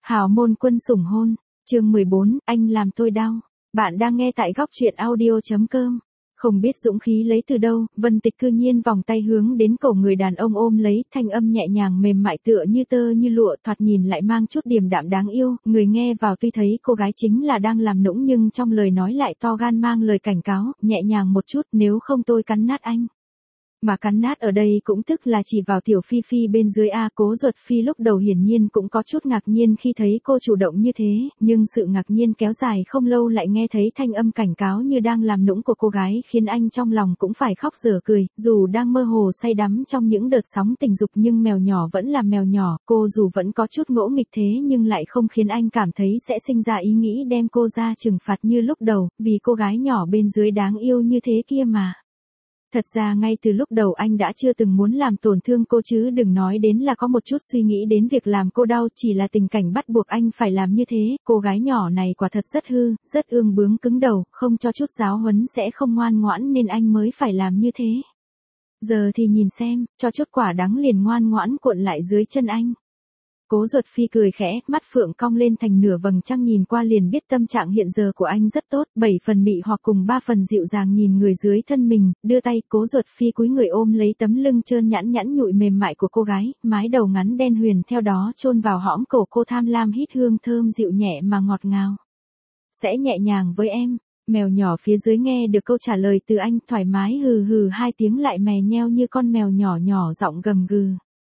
Hào môn quân sủng hôn, chương 14, anh làm tôi đau. Bạn đang nghe tại góc truyện audio.com. Không biết dũng khí lấy từ đâu, Vân Tịch cư nhiên vòng tay hướng đến cổ người đàn ông ôm lấy, thanh âm nhẹ nhàng mềm mại tựa như tơ như lụa, thoạt nhìn lại mang chút điềm đạm đáng yêu, người nghe vào tuy thấy cô gái chính là đang làm nũng nhưng trong lời nói lại to gan mang lời cảnh cáo, nhẹ nhàng một chút, nếu không tôi cắn nát anh. Mà cắn nát ở đây cũng tức là chỉ vào Tiểu Phi Phi bên dưới a. Cố Duật Phi lúc đầu hiển nhiên cũng có chút ngạc nhiên khi thấy cô chủ động như thế, nhưng sự ngạc nhiên kéo dài không lâu lại nghe thấy thanh âm cảnh cáo như đang làm nũng của cô gái khiến anh trong lòng cũng phải khóc dở cười, dù đang mơ hồ say đắm trong những đợt sóng tình dục nhưng mèo nhỏ vẫn là mèo nhỏ, cô dù vẫn có chút ngỗ nghịch thế nhưng lại không khiến anh cảm thấy sẽ sinh ra ý nghĩ đem cô ra trừng phạt như lúc đầu, vì cô gái nhỏ bên dưới đáng yêu như thế kia mà. Thật ra ngay từ lúc đầu anh đã chưa từng muốn làm tổn thương cô chứ đừng nói đến là có một chút suy nghĩ đến việc làm cô đau, chỉ là tình cảnh bắt buộc anh phải làm như thế, cô gái nhỏ này quả thật rất hư, rất ương bướng cứng đầu, không cho chút giáo huấn sẽ không ngoan ngoãn nên anh mới phải làm như thế. Giờ thì nhìn xem, cho chút quả đắng liền ngoan ngoãn cuộn lại dưới chân anh. Cố Duật Phi cười khẽ, mắt phượng cong lên thành nửa vầng trăng nhìn qua liền biết tâm trạng hiện giờ của anh rất tốt, 7 phần mị hoặc cùng 3 phần dịu dàng nhìn người dưới thân mình, đưa tay, Cố Duật Phi cúi người ôm lấy tấm lưng trơn nhẵn nhẵn nhụi mềm mại của cô gái, mái đầu ngắn đen huyền theo đó chôn vào hõm cổ cô tham lam hít hương thơm dịu nhẹ mà ngọt ngào. Sẽ nhẹ nhàng với em. Mèo nhỏ phía dưới nghe được câu trả lời từ anh thoải mái hừ hừ 2 tiếng lại mè nheo như con mèo nhỏ nhỏ giọng gầm gừ.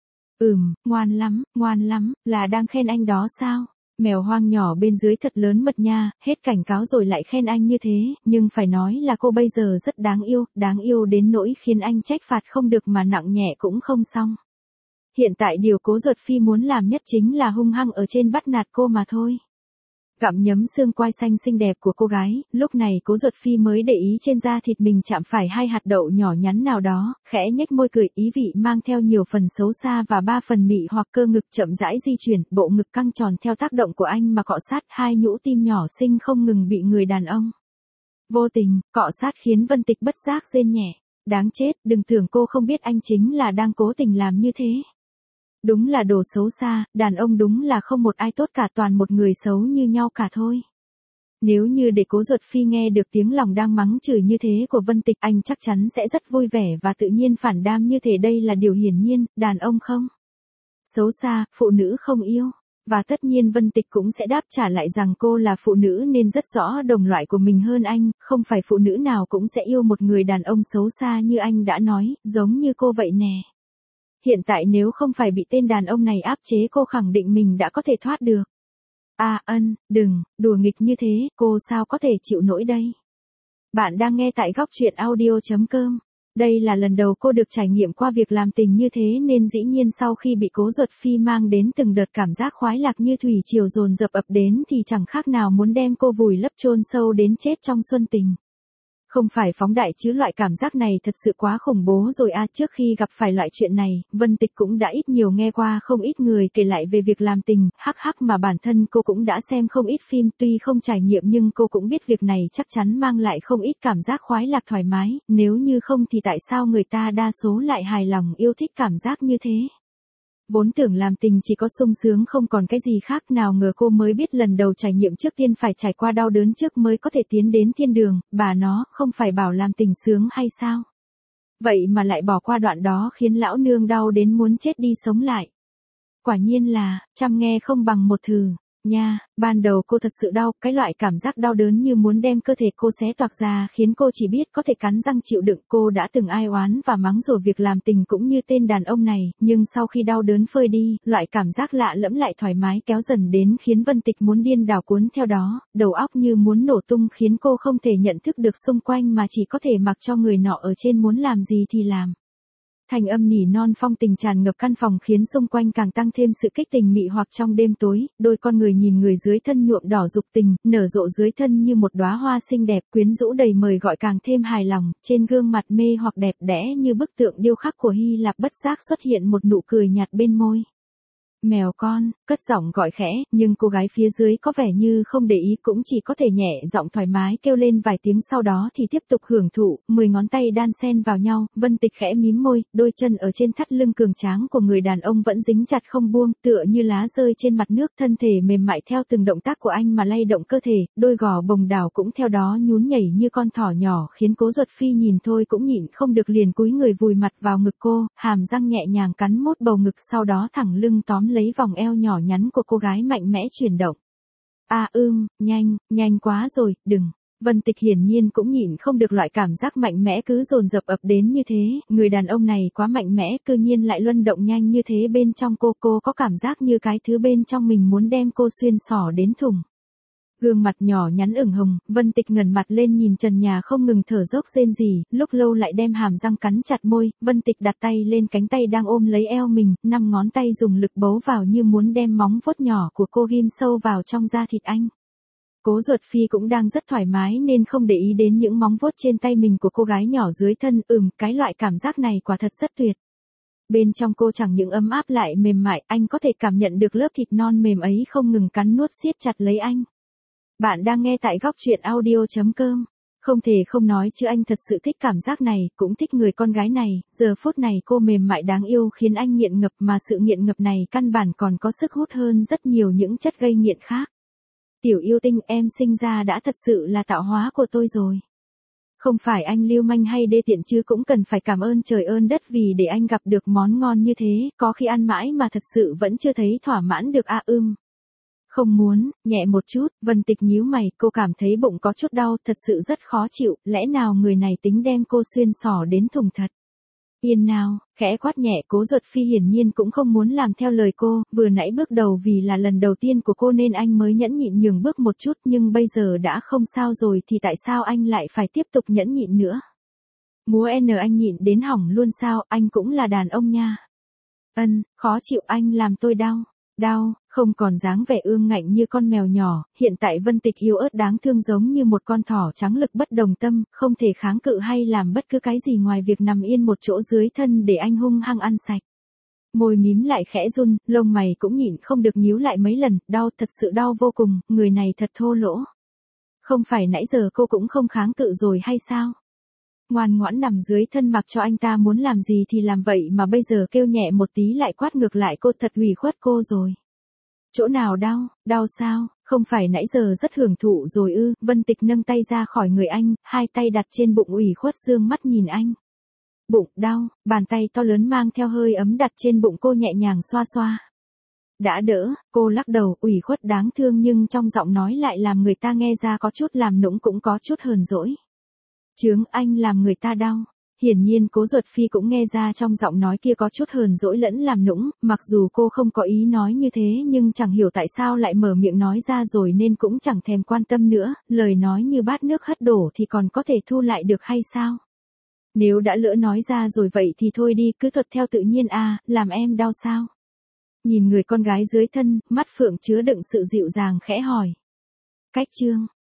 Ngoan lắm, là đang khen anh đó sao? Mèo hoang nhỏ bên dưới thật lớn mật nha, hết cảnh cáo rồi lại khen anh như thế, nhưng phải nói là cô bây giờ rất đáng yêu đến nỗi khiến anh trách phạt không được mà nặng nhẹ cũng không xong. Hiện tại điều Cố Duật Phi muốn làm nhất chính là hung hăng ở trên bắt nạt cô mà thôi. Gặm nhấm xương quai xanh xinh đẹp của cô gái, lúc này Cố Duật Phi mới để ý trên da thịt mình chạm phải 2 hạt đậu nhỏ nhắn nào đó, khẽ nhếch môi cười, ý vị mang theo nhiều phần xấu xa và 3 phần mị hoặc cơ ngực chậm rãi di chuyển, bộ ngực căng tròn theo tác động của anh mà cọ sát, 2 nhũ tim nhỏ xinh không ngừng bị người đàn ông vô tình cọ sát khiến Vân Tịch bất giác rên nhẹ. Đáng chết, đừng tưởng cô không biết anh chính là đang cố tình làm như thế. Đúng là đồ xấu xa, đàn ông đúng là không một ai tốt cả, toàn một người xấu như nhau cả thôi. Nếu như để Cố Duật Phi nghe được tiếng lòng đang mắng chửi như thế của Vân Tịch, anh chắc chắn sẽ rất vui vẻ và tự nhiên phản đam như thế, đây là điều hiển nhiên, đàn ông không xấu xa, phụ nữ không yêu. Và tất nhiên Vân Tịch cũng sẽ đáp trả lại rằng cô là phụ nữ nên rất rõ đồng loại của mình hơn anh, không phải phụ nữ nào cũng sẽ yêu một người đàn ông xấu xa như anh đã nói, giống như cô vậy nè. Hiện tại nếu không phải bị tên đàn ông này áp chế cô khẳng định mình đã có thể thoát được. Đừng, đùa nghịch như thế, cô sao có thể chịu nổi đây. Bạn đang nghe tại góc truyện audio.com. Đây là lần đầu cô được trải nghiệm qua việc làm tình như thế nên dĩ nhiên sau khi bị Cố Duật Phi mang đến từng đợt cảm giác khoái lạc như thủy triều dồn dập ập đến thì chẳng khác nào muốn đem cô vùi lấp chôn sâu đến chết trong xuân tình. Không phải phóng đại chứ loại cảm giác này thật sự quá khủng bố rồi à. Trước khi gặp phải loại chuyện này, Vân Tịch cũng đã ít nhiều nghe qua không ít người kể lại về việc làm tình, mà bản thân cô cũng đã xem không ít phim, tuy không trải nghiệm nhưng cô cũng biết việc này chắc chắn mang lại không ít cảm giác khoái lạc thoải mái, nếu như không thì tại sao người ta đa số lại hài lòng yêu thích cảm giác như thế. Vốn tưởng làm tình chỉ có sung sướng không còn cái gì khác, nào ngờ cô mới biết lần đầu trải nghiệm trước tiên phải trải qua đau đớn trước mới có thể tiến đến thiên đường, bà nó, không phải bảo làm tình sướng hay sao? Vậy mà lại bỏ qua đoạn đó khiến lão nương đau đến muốn chết đi sống lại. Quả nhiên là, trăm nghe không bằng một thử. Nha, ban đầu cô thật sự đau, cái loại cảm giác đau đớn như muốn đem cơ thể cô xé toạc ra khiến cô chỉ biết có thể cắn răng chịu đựng. Cô đã từng ai oán và mắng rồi việc làm tình cũng như tên đàn ông này, nhưng sau khi đau đớn phơi đi, loại cảm giác lạ lẫm lại thoải mái kéo dần đến khiến Vân Tịch muốn điên đảo cuốn theo đó, đầu óc như muốn nổ tung khiến cô không thể nhận thức được xung quanh mà chỉ có thể mặc cho người nọ ở trên muốn làm gì thì làm. Thành âm nỉ non phong tình tràn ngập căn phòng khiến xung quanh càng tăng thêm sự kích tình mị hoặc trong đêm tối, đôi con người nhìn người dưới thân nhuộm đỏ dục tình, nở rộ dưới thân như một đóa hoa xinh đẹp quyến rũ đầy mời gọi càng thêm hài lòng, trên gương mặt mê hoặc đẹp đẽ như bức tượng điêu khắc của Hy Lạp bất giác xuất hiện một nụ cười nhạt bên môi. Mèo con, cất giọng gọi khẽ, nhưng cô gái phía dưới có vẻ như không để ý, cũng chỉ có thể nhẹ giọng thoải mái kêu lên vài tiếng, sau đó thì tiếp tục hưởng thụ. 10 ngón tay đan xen vào nhau, Vân Tịch khẽ mím môi, đôi chân ở trên thắt lưng cường tráng của người đàn ông vẫn dính chặt không buông, tựa như lá rơi trên mặt nước, thân thể mềm mại theo từng động tác của anh mà lay động cơ thể, đôi gò bồng đảo cũng theo đó nhún nhảy như con thỏ nhỏ, khiến Cố Duật Phi nhìn thôi cũng nhịn không được liền cúi người vùi mặt vào ngực cô, hàm răng nhẹ nhàng cắn mốt bầu ngực, sau đó thẳng lưng tóm lấy vòng eo nhỏ nhắn của cô gái mạnh mẽ chuyển động. Nhanh quá rồi, đừng. Vân Tịch hiển nhiên cũng nhịn không được loại cảm giác mạnh mẽ cứ dồn dập ập đến như thế, người đàn ông này quá mạnh mẽ, cư nhiên lại luân động nhanh như thế bên trong cô có cảm giác như cái thứ bên trong mình muốn đem cô xuyên xỏ đến thùng. Gương mặt nhỏ nhắn ửng hồng, Vân Tịch ngẩng mặt lên nhìn trần nhà không ngừng thở dốc rên rỉ, lúc lâu lại đem hàm răng cắn chặt môi, Vân Tịch đặt tay lên cánh tay đang ôm lấy eo mình, 5 ngón tay dùng lực bấu vào như muốn đem móng vuốt nhỏ của cô ghim sâu vào trong da thịt anh. Cố Duật Phi cũng đang rất thoải mái nên không để ý đến những móng vuốt trên tay mình của cô gái nhỏ dưới thân, cái loại cảm giác này quả thật rất tuyệt. Bên trong cô chẳng những ấm áp lại mềm mại, anh có thể cảm nhận được lớp thịt non mềm ấy không ngừng cắn nuốt siết chặt lấy anh. Bạn đang nghe tại góc truyện audio.com. Không thể không nói chứ anh thật sự thích cảm giác này, cũng thích người con gái này, giờ phút này cô mềm mại đáng yêu khiến anh nghiện ngập, mà sự nghiện ngập này căn bản còn có sức hút hơn rất nhiều những chất gây nghiện khác. Tiểu yêu tinh, em sinh ra đã thật sự là tạo hóa của tôi rồi. Không phải anh lưu manh hay đê tiện chứ cũng cần phải cảm ơn trời ơn đất vì để anh gặp được món ngon như thế, có khi ăn mãi mà thật sự vẫn chưa thấy thỏa mãn được Không muốn, nhẹ một chút, Vân Tịch nhíu mày, cô cảm thấy bụng có chút đau, thật sự rất khó chịu, lẽ nào người này tính đem cô xuyên xỏ đến thùng thật. Yên nào, khẽ quát nhẹ, Cố Duật Phi hiển nhiên cũng không muốn làm theo lời cô, vừa nãy bước đầu vì là lần đầu tiên của cô nên anh mới nhẫn nhịn nhường bước một chút, nhưng bây giờ đã không sao rồi thì tại sao anh lại phải tiếp tục nhẫn nhịn nữa? Múa anh nhịn đến hỏng luôn sao, anh cũng là đàn ông nha. Khó chịu, anh làm tôi đau. Đau, không còn dáng vẻ ương ngạnh như con mèo nhỏ, hiện tại Vân Tịch yếu ớt đáng thương giống như một con thỏ trắng lực bất đồng tâm, không thể kháng cự hay làm bất cứ cái gì ngoài việc nằm yên một chỗ dưới thân để anh hung hăng ăn sạch. Môi mím lại khẽ run, lông mày cũng nhịn không được nhíu lại mấy lần, đau, thật sự đau vô cùng, người này thật thô lỗ. Không phải nãy giờ cô cũng không kháng cự rồi hay sao? Ngoan ngoãn nằm dưới thân mặc cho anh ta muốn làm gì thì làm vậy mà bây giờ kêu nhẹ một tí lại quát ngược lại cô, thật ủy khuất cô rồi. Chỗ nào đau sao, không phải nãy giờ rất hưởng thụ rồi Vân Tịch nâng tay ra khỏi người anh, hai tay đặt trên bụng ủy khuất dương mắt nhìn anh. Bụng đau, bàn tay to lớn mang theo hơi ấm đặt trên bụng cô nhẹ nhàng xoa xoa. Đã đỡ, cô lắc đầu, ủy khuất đáng thương nhưng trong giọng nói lại làm người ta nghe ra có chút làm nũng cũng có chút hờn dỗi. Chướng, anh làm người ta đau. Hiển nhiên Cố Duật Phi cũng nghe ra trong giọng nói kia có chút hờn dỗi lẫn làm nũng, mặc dù cô không có ý nói như thế nhưng chẳng hiểu tại sao lại mở miệng nói ra rồi nên cũng chẳng thèm quan tâm nữa, lời nói như bát nước hất đổ thì còn có thể thu lại được hay sao? Nếu đã lỡ nói ra rồi vậy thì thôi đi, cứ thuận theo tự nhiên làm em đau sao? Nhìn người con gái dưới thân, mắt phượng chứa đựng sự dịu dàng khẽ hỏi. Cách chương